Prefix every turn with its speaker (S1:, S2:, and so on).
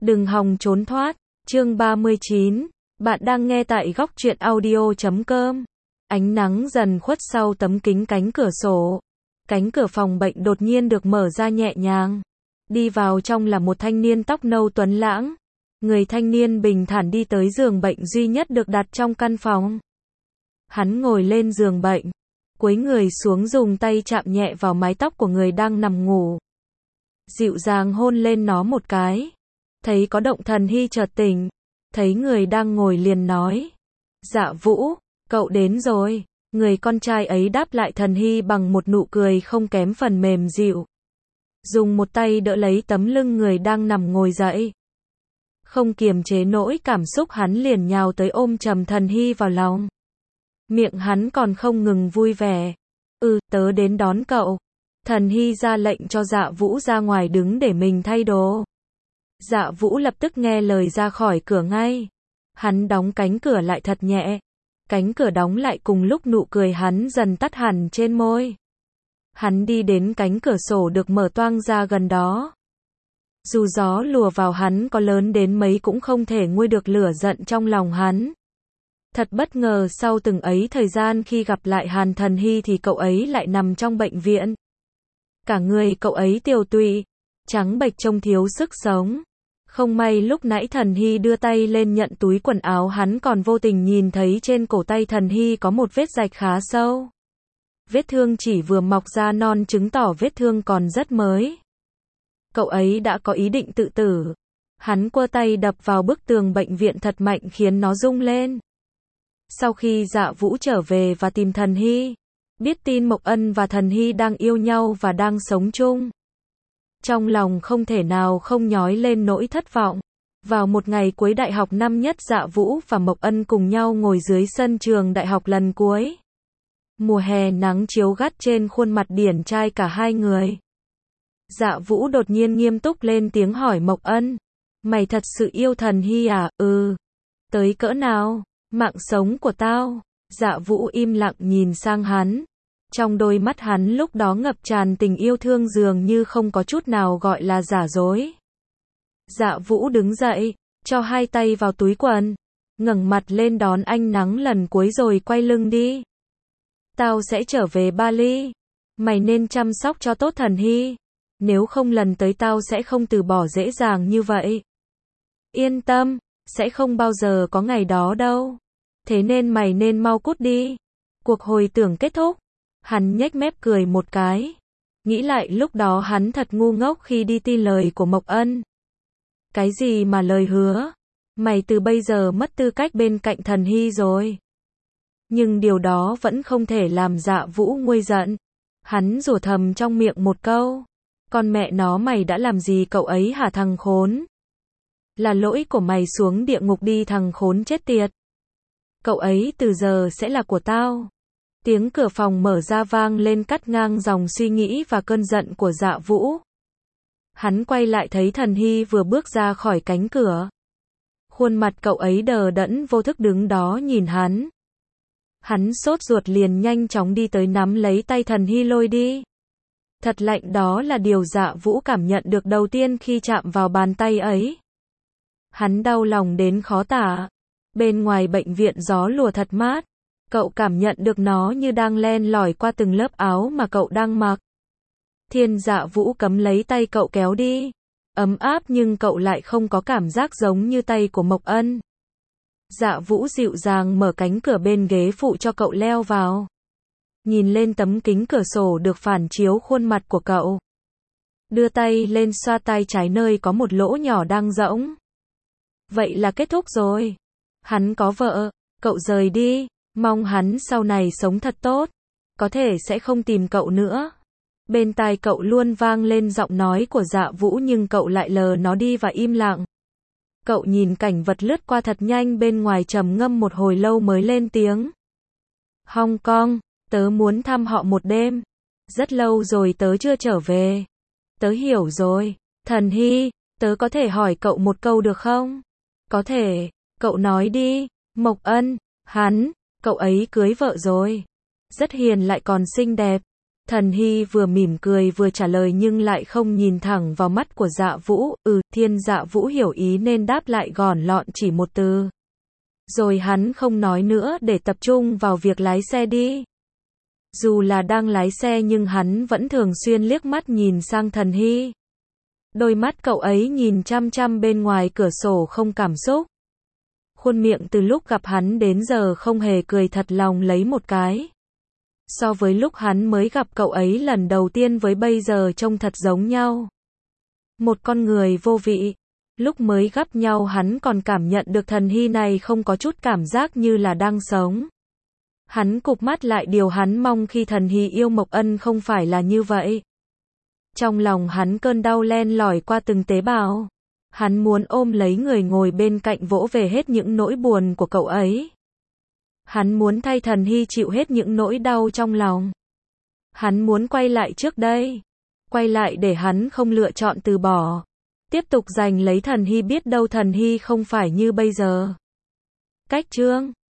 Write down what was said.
S1: Đừng hòng trốn thoát. Chương 39. Bạn đang nghe tại góc truyện audio.com. Ánh nắng dần khuất sau tấm kính cánh cửa sổ. Cánh cửa phòng bệnh đột nhiên được mở ra nhẹ nhàng. Đi vào trong là một thanh niên tóc nâu tuấn lãng. Người thanh niên bình thản đi tới giường bệnh duy nhất được đặt trong căn phòng. Hắn ngồi lên giường bệnh, cúi người xuống dùng tay chạm nhẹ vào mái tóc của người đang nằm ngủ. Dịu dàng hôn lên nó một cái. Thấy có động Thần Hy chợt tỉnh. Thấy người đang ngồi liền nói. Dạ Vũ, cậu đến rồi. Người con trai ấy đáp lại Thần Hy bằng một nụ cười không kém phần mềm dịu. Dùng một tay đỡ lấy tấm lưng người đang nằm ngồi dậy. Không kiềm chế nỗi cảm xúc hắn liền nhào tới ôm chầm Thần Hy vào lòng. Miệng hắn còn không ngừng vui vẻ. Tớ đến đón cậu. Thần Hy ra lệnh cho Dạ Vũ ra ngoài đứng để mình thay đồ. Dạ Vũ lập tức nghe lời ra khỏi cửa ngay. Hắn đóng cánh cửa lại thật nhẹ. Cánh cửa đóng lại cùng lúc nụ cười hắn dần tắt hẳn trên môi. Hắn đi đến cánh cửa sổ được mở toang ra gần đó. Dù gió lùa vào hắn có lớn đến mấy cũng không thể nguôi được lửa giận trong lòng hắn. Thật bất ngờ sau từng ấy thời gian khi gặp lại Hàn Thần Hy thì cậu ấy lại nằm trong bệnh viện. Cả người cậu ấy tiều tụy, trắng bệch trông thiếu sức sống. Không may lúc nãy Thần Hy đưa tay lên nhận túi quần áo hắn còn vô tình nhìn thấy trên cổ tay Thần Hy có một vết rạch khá sâu. Vết thương chỉ vừa mọc ra non chứng tỏ vết thương còn rất mới. Cậu ấy đã có ý định tự tử. Hắn quơ tay đập vào bức tường bệnh viện thật mạnh khiến nó rung lên. Sau khi Dạ Vũ trở về và tìm Thần Hy, biết tin Mộc Ân và Thần Hy đang yêu nhau và đang sống chung. Trong lòng không thể nào không nhói lên nỗi thất vọng. Vào một ngày cuối đại học năm nhất Dạ Vũ và Mộc Ân cùng nhau ngồi dưới sân trường đại học lần cuối. Mùa hè nắng chiếu gắt trên khuôn mặt điển trai cả hai người. Dạ Vũ đột nhiên nghiêm túc lên tiếng hỏi Mộc Ân. Mày thật sự yêu Thần Hy à? Tới cỡ nào? Mạng sống của tao. Dạ Vũ im lặng nhìn sang hắn. Trong đôi mắt hắn lúc đó ngập tràn tình yêu thương dường như không có chút nào gọi là giả dối. Dạ Vũ đứng dậy, cho hai tay vào túi quần, ngẩng mặt lên đón ánh nắng lần cuối rồi quay lưng đi. Tao sẽ trở về Bali. Mày nên chăm sóc cho tốt Thần Hy. Nếu không lần tới tao sẽ không từ bỏ dễ dàng như vậy. Yên tâm, sẽ không bao giờ có ngày đó đâu. Thế nên mày nên mau cút đi. Cuộc hồi tưởng kết thúc. Hắn nhếch mép cười một cái. Nghĩ lại lúc đó hắn thật ngu ngốc khi đi tin lời của Mộc Ân. Cái gì mà lời hứa? Mày từ bây giờ mất tư cách bên cạnh Thần Hy rồi. Nhưng điều đó vẫn không thể làm Dạ Vũ nguôi giận. Hắn rủa thầm trong miệng một câu. Con mẹ nó mày đã làm gì cậu ấy hả thằng khốn? Là lỗi của mày, xuống địa ngục đi thằng khốn chết tiệt. Cậu ấy từ giờ sẽ là của tao. Tiếng cửa phòng mở ra vang lên cắt ngang dòng suy nghĩ và cơn giận của Dạ Vũ. Hắn quay lại thấy Thần Hy vừa bước ra khỏi cánh cửa. Khuôn mặt cậu ấy đờ đẫn vô thức đứng đó nhìn hắn. Hắn sốt ruột liền nhanh chóng đi tới nắm lấy tay Thần Hy lôi đi. Thật lạnh, đó là điều Dạ Vũ cảm nhận được đầu tiên khi chạm vào bàn tay ấy. Hắn đau lòng đến khó tả. Bên ngoài bệnh viện gió lùa thật mát. Cậu cảm nhận được nó như đang len lỏi qua từng lớp áo mà cậu đang mặc. Dạ Vũ cấm lấy tay cậu kéo đi. Ấm áp nhưng cậu lại không có cảm giác giống như tay của Mộc Ân. Dạ Vũ dịu dàng mở cánh cửa bên ghế phụ cho cậu leo vào. Nhìn lên tấm kính cửa sổ được phản chiếu khuôn mặt của cậu. Đưa tay lên xoa tay trái nơi có một lỗ nhỏ đang rỗng. Vậy là kết thúc rồi. Hắn có vợ, cậu rời đi. Mong hắn sau này sống thật tốt. Có thể sẽ không tìm cậu nữa. Bên tai cậu luôn vang lên giọng nói của Dạ Vũ nhưng cậu lại lờ nó đi và im lặng. Cậu nhìn cảnh vật lướt qua thật nhanh bên ngoài trầm ngâm một hồi lâu mới lên tiếng. Hong Kong, tớ muốn thăm họ một đêm. Rất lâu rồi tớ chưa trở về. Tớ hiểu rồi. Thần Hy, tớ có thể hỏi cậu một câu được không? Có thể, cậu nói đi. Mộc Ân, cậu ấy cưới vợ rồi. Rất hiền lại còn xinh đẹp. Thần Hy vừa mỉm cười vừa trả lời nhưng lại không nhìn thẳng vào mắt của Dạ Vũ. Thiên Dạ Vũ hiểu ý nên đáp lại gọn lọn chỉ một từ. Rồi hắn không nói nữa để tập trung vào việc lái xe đi. Dù là đang lái xe nhưng hắn vẫn thường xuyên liếc mắt nhìn sang Thần Hy. Đôi mắt cậu ấy nhìn chăm chăm bên ngoài cửa sổ không cảm xúc. Khuôn miệng từ lúc gặp hắn đến giờ không hề cười thật lòng lấy một cái. So với lúc hắn mới gặp cậu ấy lần đầu tiên với bây giờ trông thật giống nhau. Một con người vô vị. Lúc mới gặp nhau hắn còn cảm nhận được Thần Hy này không có chút cảm giác như là đang sống. Hắn cụp mắt lại, điều hắn mong khi Thần Hy yêu Mộc Ân không phải là như vậy. Trong lòng hắn cơn đau len lỏi qua từng tế bào. Hắn muốn ôm lấy người ngồi bên cạnh vỗ về hết những nỗi buồn của cậu ấy. Hắn muốn thay Thần Hy chịu hết những nỗi đau trong lòng. Hắn muốn quay lại trước đây. Quay lại để hắn không lựa chọn từ bỏ. Tiếp tục giành lấy Thần Hy, biết đâu Thần Hy không phải như bây giờ. Cách chương